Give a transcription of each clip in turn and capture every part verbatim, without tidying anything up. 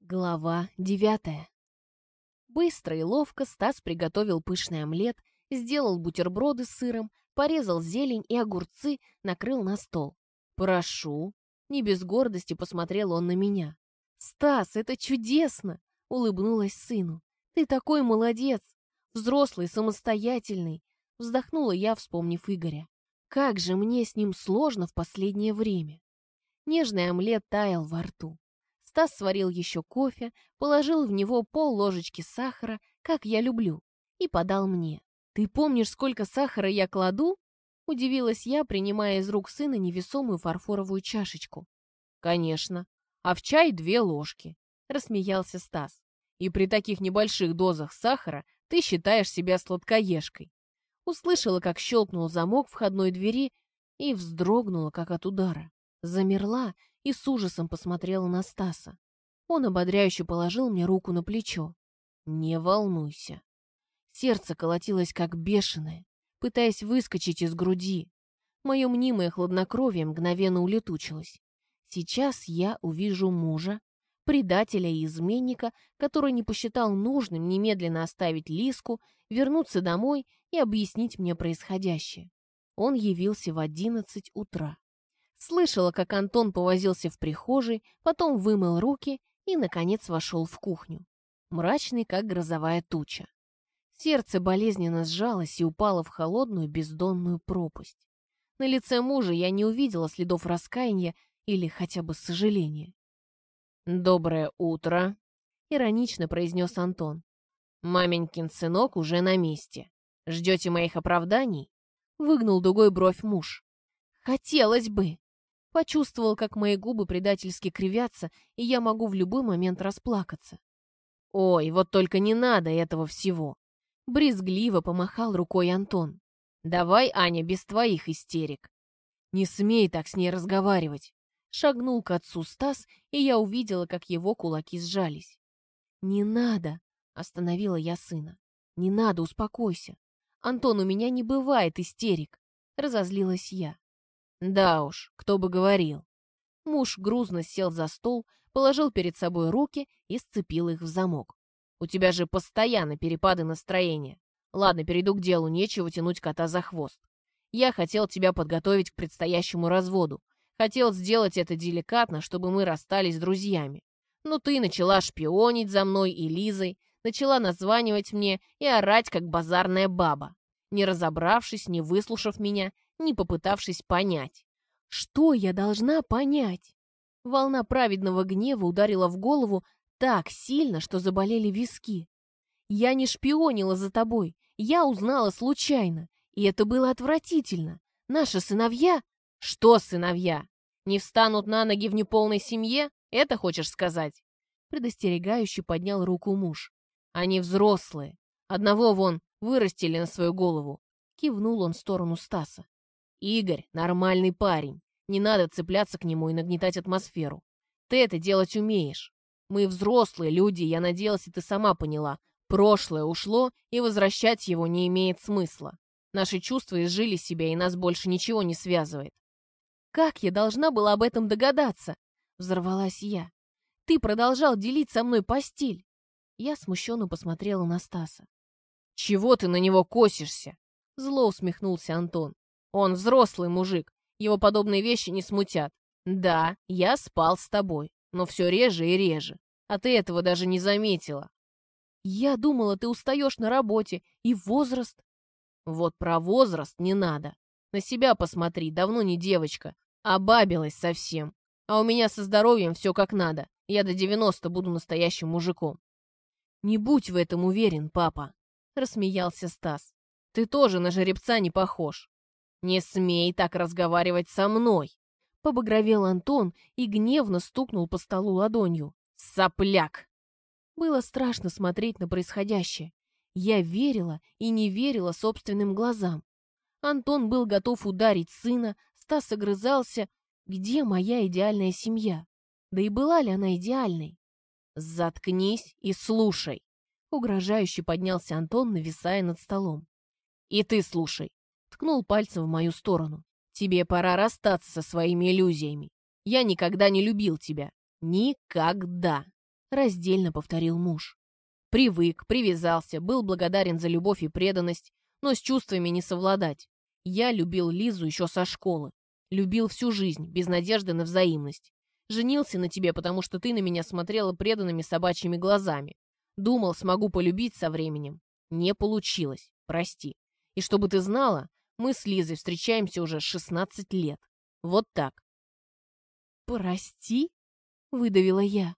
Глава девятая. Быстро и ловко Стас приготовил пышный омлет, сделал бутерброды с сыром, порезал зелень и огурцы, накрыл на стол. «Прошу». Не без гордости посмотрел он на меня. «Стас, это чудесно!» — улыбнулась сыну. «Ты такой молодец! Взрослый, самостоятельный!» Вздохнула я, вспомнив Игоря. Как же мне с ним сложно в последнее время. Нежный омлет таял во рту. Стас сварил еще кофе, положил в него пол-ложечки сахара, как я люблю, и подал мне. «Ты помнишь, сколько сахара я кладу?» Удивилась я, принимая из рук сына невесомую фарфоровую чашечку. «Конечно. А в чай две ложки», — рассмеялся Стас. «И при таких небольших дозах сахара ты считаешь себя сладкоежкой». Услышала, как щелкнул замок входной двери и вздрогнула, как от удара. Замерла и с ужасом посмотрела на Стаса. Он ободряюще положил мне руку на плечо. «Не волнуйся». Сердце колотилось как бешеное, пытаясь выскочить из груди. Мое мнимое хладнокровие мгновенно улетучилось. Сейчас я увижу мужа, предателя и изменника, который не посчитал нужным немедленно оставить Лиску, вернуться домой и объяснить мне происходящее. Он явился в одиннадцать утра. Слышала, как Антон повозился в прихожей, потом вымыл руки и, наконец, вошел в кухню. Мрачный, как грозовая туча. Сердце болезненно сжалось и упало в холодную бездонную пропасть. На лице мужа я не увидела следов раскаяния или хотя бы сожаления. «Доброе утро», — иронично произнес Антон. «Маменькин сынок уже на месте. Ждете моих оправданий?» — выгнул дугой бровь муж. «Хотелось бы». Почувствовал, как мои губы предательски кривятся, и я могу в любой момент расплакаться. «Ой, вот только не надо этого всего!» Брезгливо помахал рукой Антон. «Давай, Аня, без твоих истерик». «Не смей так с ней разговаривать!» Шагнул к отцу Стас, и я увидела, как его кулаки сжались. «Не надо!» — остановила я сына. «Не надо, успокойся. Антон, у меня не бывает истерик!» Разозлилась я. «Да уж, кто бы говорил». Муж грузно сел за стол, положил перед собой руки и сцепил их в замок. «У тебя же постоянно перепады настроения. Ладно, перейду к делу, нечего тянуть кота за хвост. Я хотел тебя подготовить к предстоящему разводу. Хотел сделать это деликатно, чтобы мы расстались друзьями. Но ты начала шпионить за мной и Лизой, начала названивать мне и орать, как базарная баба, не разобравшись, не выслушав меня, не попытавшись понять. Что я должна понять? Волна праведного гнева ударила в голову так сильно, что заболели виски. Я не шпионила за тобой, я узнала случайно, и это было отвратительно. Наши сыновья... Что сыновья? Не встанут на ноги в неполной семье? Это хочешь сказать? Предостерегающе поднял руку муж. Они взрослые. Одного вон вырастили на свою голову. Кивнул он в сторону Стаса. Игорь — нормальный парень. Не надо цепляться к нему и нагнетать атмосферу. Ты это делать умеешь. Мы взрослые люди, я надеялась, и ты сама поняла. Прошлое ушло, и возвращать его не имеет смысла. Наши чувства изжили себя, и нас больше ничего не связывает. Как я должна была об этом догадаться? Взорвалась я. Ты продолжал делить со мной постель. Я смущенно посмотрела на Стаса. Чего ты на него косишься? Зло усмехнулся Антон. Он взрослый мужик, его подобные вещи не смутят. Да, я спал с тобой, но все реже и реже, а ты этого даже не заметила. Я думала, ты устаешь на работе, и возраст. Вот про возраст не надо. На себя посмотри, давно не девочка, обабилась совсем. А у меня со здоровьем все как надо, я до девяноста буду настоящим мужиком. Не будь в этом уверен, папа, рассмеялся Стас. Ты тоже на жеребца не похож. «Не смей так разговаривать со мной!» Побагровел Антон и гневно стукнул по столу ладонью. «Сопляк!» Было страшно смотреть на происходящее. Я верила и не верила собственным глазам. Антон был готов ударить сына, Стас огрызался. Где моя идеальная семья? Да и была ли она идеальной? «Заткнись и слушай!» Угрожающе поднялся Антон, нависая над столом. «И ты слушай!» Ткнул пальцем в мою сторону. «Тебе пора расстаться со своими иллюзиями. Я никогда не любил тебя. Никогда. Раздельно повторил муж. Привык, привязался, был благодарен за любовь и преданность, но с чувствами не совладать. Я любил Лизу еще со школы. Любил всю жизнь, без надежды на взаимность. Женился на тебе, потому что ты на меня смотрела преданными собачьими глазами. Думал, смогу полюбить со временем. Не получилось, прости. И чтобы ты знала, мы с Лизой встречаемся уже шестнадцать лет. Вот так. «Прости?» — выдавила я.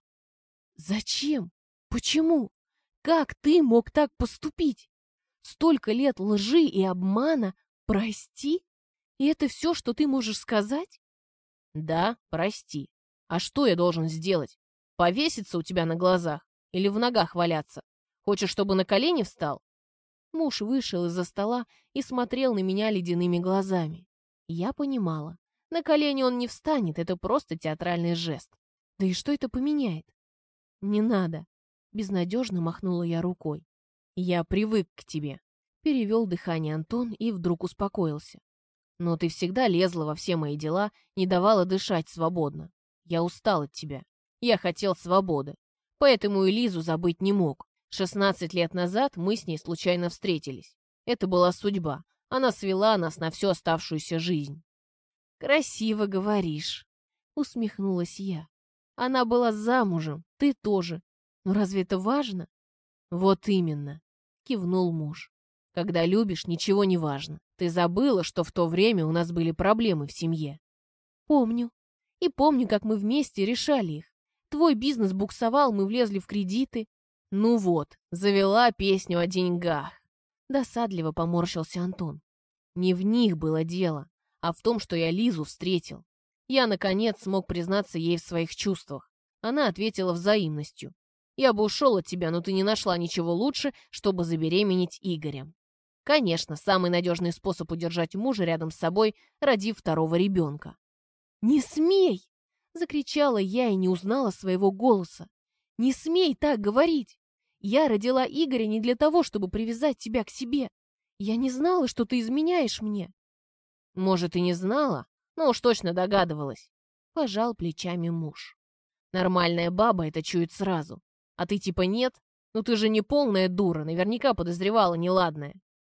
«Зачем? Почему? Как ты мог так поступить? Столько лет лжи и обмана. Прости? И это все, что ты можешь сказать?» «Да, прости. А что я должен сделать? Повеситься у тебя на глазах? Или в ногах валяться? Хочешь, чтобы на колени встал?» Муж вышел из-за стола и смотрел на меня ледяными глазами. Я понимала. На колени он не встанет, это просто театральный жест. Да и что это поменяет? «Не надо», — безнадежно махнула я рукой. «Я привык к тебе», — перевел дыхание Антон и вдруг успокоился. «Но ты всегда лезла во все мои дела, не давала дышать свободно. Я устал от тебя. Я хотел свободы. Поэтому и Лизу забыть не мог. шестнадцать лет назад мы с ней случайно встретились. Это была судьба. Она свела нас на всю оставшуюся жизнь». «Красиво говоришь», — усмехнулась я. «Она была замужем, ты тоже. Но разве это важно?» «Вот именно», — кивнул муж. «Когда любишь, ничего не важно. Ты забыла, что в то время у нас были проблемы в семье?» «Помню. И помню, как мы вместе решали их. Твой бизнес буксовал, мы влезли в кредиты». «Ну вот, завела песню о деньгах», — досадливо поморщился Антон. «Не в них было дело, а в том, что я Лизу встретил. Я, наконец, смог признаться ей в своих чувствах. Она ответила взаимностью. Я бы ушел от тебя, но ты не нашла ничего лучше, чтобы забеременеть Игорем. Конечно, самый надежный способ удержать мужа рядом с собой, родив второго ребенка». «Не смей!» — закричала я и не узнала своего голоса. «Не смей так говорить! Я родила Игоря не для того, чтобы привязать тебя к себе. Я не знала, что ты изменяешь мне». «Может, и не знала, но уж точно догадывалась», — пожал плечами муж. «Нормальная баба это чует сразу. А ты типа нет? Ну ты же не полная дура, наверняка подозревала неладное».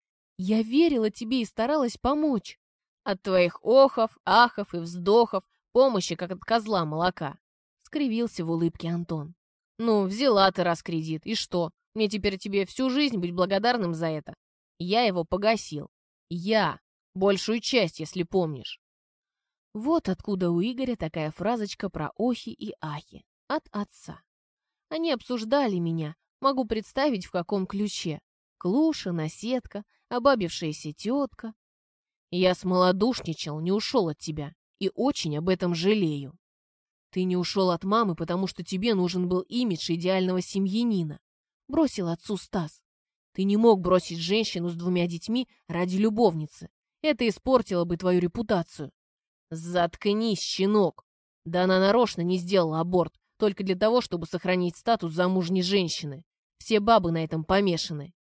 «Я верила тебе и старалась помочь». «От твоих охов, ахов и вздохов помощи, как от козла молока», — скривился в улыбке Антон. «Ну, взяла ты раз кредит, и что? Мне теперь тебе всю жизнь быть благодарным за это? Я его погасил. Я. Большую часть, если помнишь». Вот откуда у Игоря такая фразочка про охи и ахи. От отца. Они обсуждали меня. Могу представить, в каком ключе. Клуша, наседка, обабившаяся тетка. «Я смолодушничал, не ушел от тебя. И очень об этом жалею. Ты не ушел от мамы, потому что тебе нужен был имидж идеального семьянина», — бросил отцу Стас. «Ты не мог бросить женщину с двумя детьми ради любовницы. Это испортило бы твою репутацию». «Заткнись, щенок! Да она нарочно не сделала аборт, только для того, чтобы сохранить статус замужней женщины. Все бабы на этом помешаны».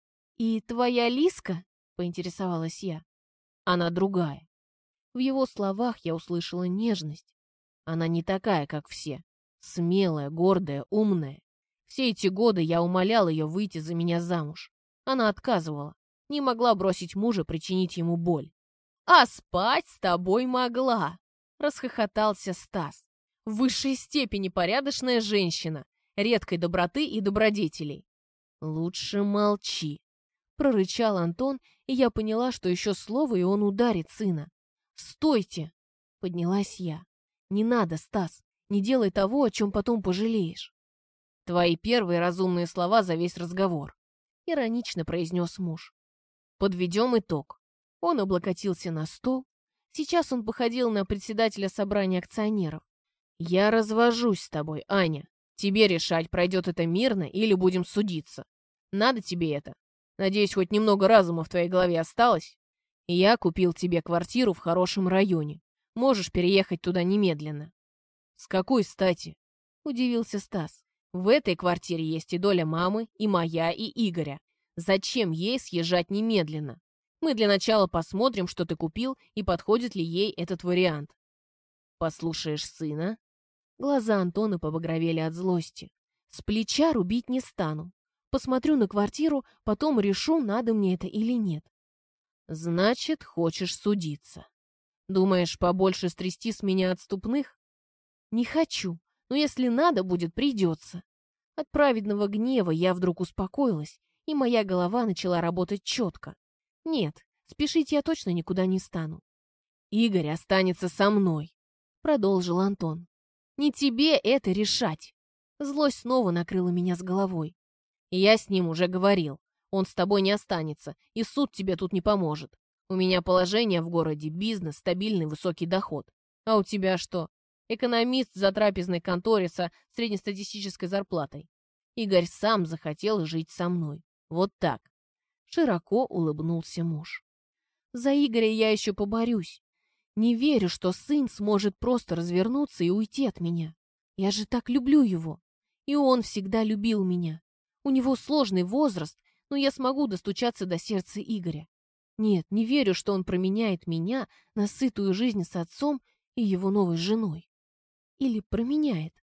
«И твоя Лиска?» — поинтересовалась я. «Она другая». В его словах я услышала нежность. Она не такая, как все. Смелая, гордая, умная. Все эти годы я умолял ее выйти за меня замуж. Она отказывала. Не могла бросить мужа, причинить ему боль. «А спать с тобой могла!» — расхохотался Стас. «В высшей степени порядочная женщина, редкой доброты и добродетелей». «Лучше молчи», — прорычал Антон, и я поняла, что еще слово, и он ударит сына. «Стойте!» — поднялась я. «Не надо, Стас, не делай того, о чем потом пожалеешь». «Твои первые разумные слова за весь разговор», — иронично произнес муж. «Подведем итог». Он облокотился на стол. Сейчас он походил на председателя собрания акционеров. «Я развожусь с тобой, Аня. Тебе решать, пройдет это мирно или будем судиться. Надо тебе это? Надеюсь, хоть немного разума в твоей голове осталось? Я купил тебе квартиру в хорошем районе. Можешь переехать туда немедленно». «С какой стати?» — удивился Стас. «В этой квартире есть и доля мамы, и моя, и Игоря. Зачем ей съезжать немедленно? Мы для начала посмотрим, что ты купил, и подходит ли ей этот вариант. Послушаешь сына?» Глаза Антона побагровели от злости. С плеча рубить не стану. Посмотрю на квартиру, потом решу, надо мне это или нет. Значит, хочешь судиться. Думаешь, побольше стрясти с меня отступных? Не хочу, но если надо будет, придется. От праведного гнева я вдруг успокоилась, и моя голова начала работать четко. Нет, спешить я точно никуда не стану. Игорь останется со мной, продолжил Антон. Не тебе это решать. Злость снова накрыла меня с головой. Я с ним уже говорил. Он с тобой не останется, и суд тебе тут не поможет. У меня положение в городе, бизнес, стабильный высокий доход. А у тебя что? Экономист за трапезной конторе со среднестатистической зарплатой. Игорь сам захотел жить со мной. Вот так. Широко улыбнулся муж. За Игоря я еще поборюсь. Не верю, что сын сможет просто развернуться и уйти от меня. Я же так люблю его. И он всегда любил меня. У него сложный возраст, но я смогу достучаться до сердца Игоря. Нет, не верю, что он променяет меня на сытую жизнь с отцом и его новой женой. Или променяет.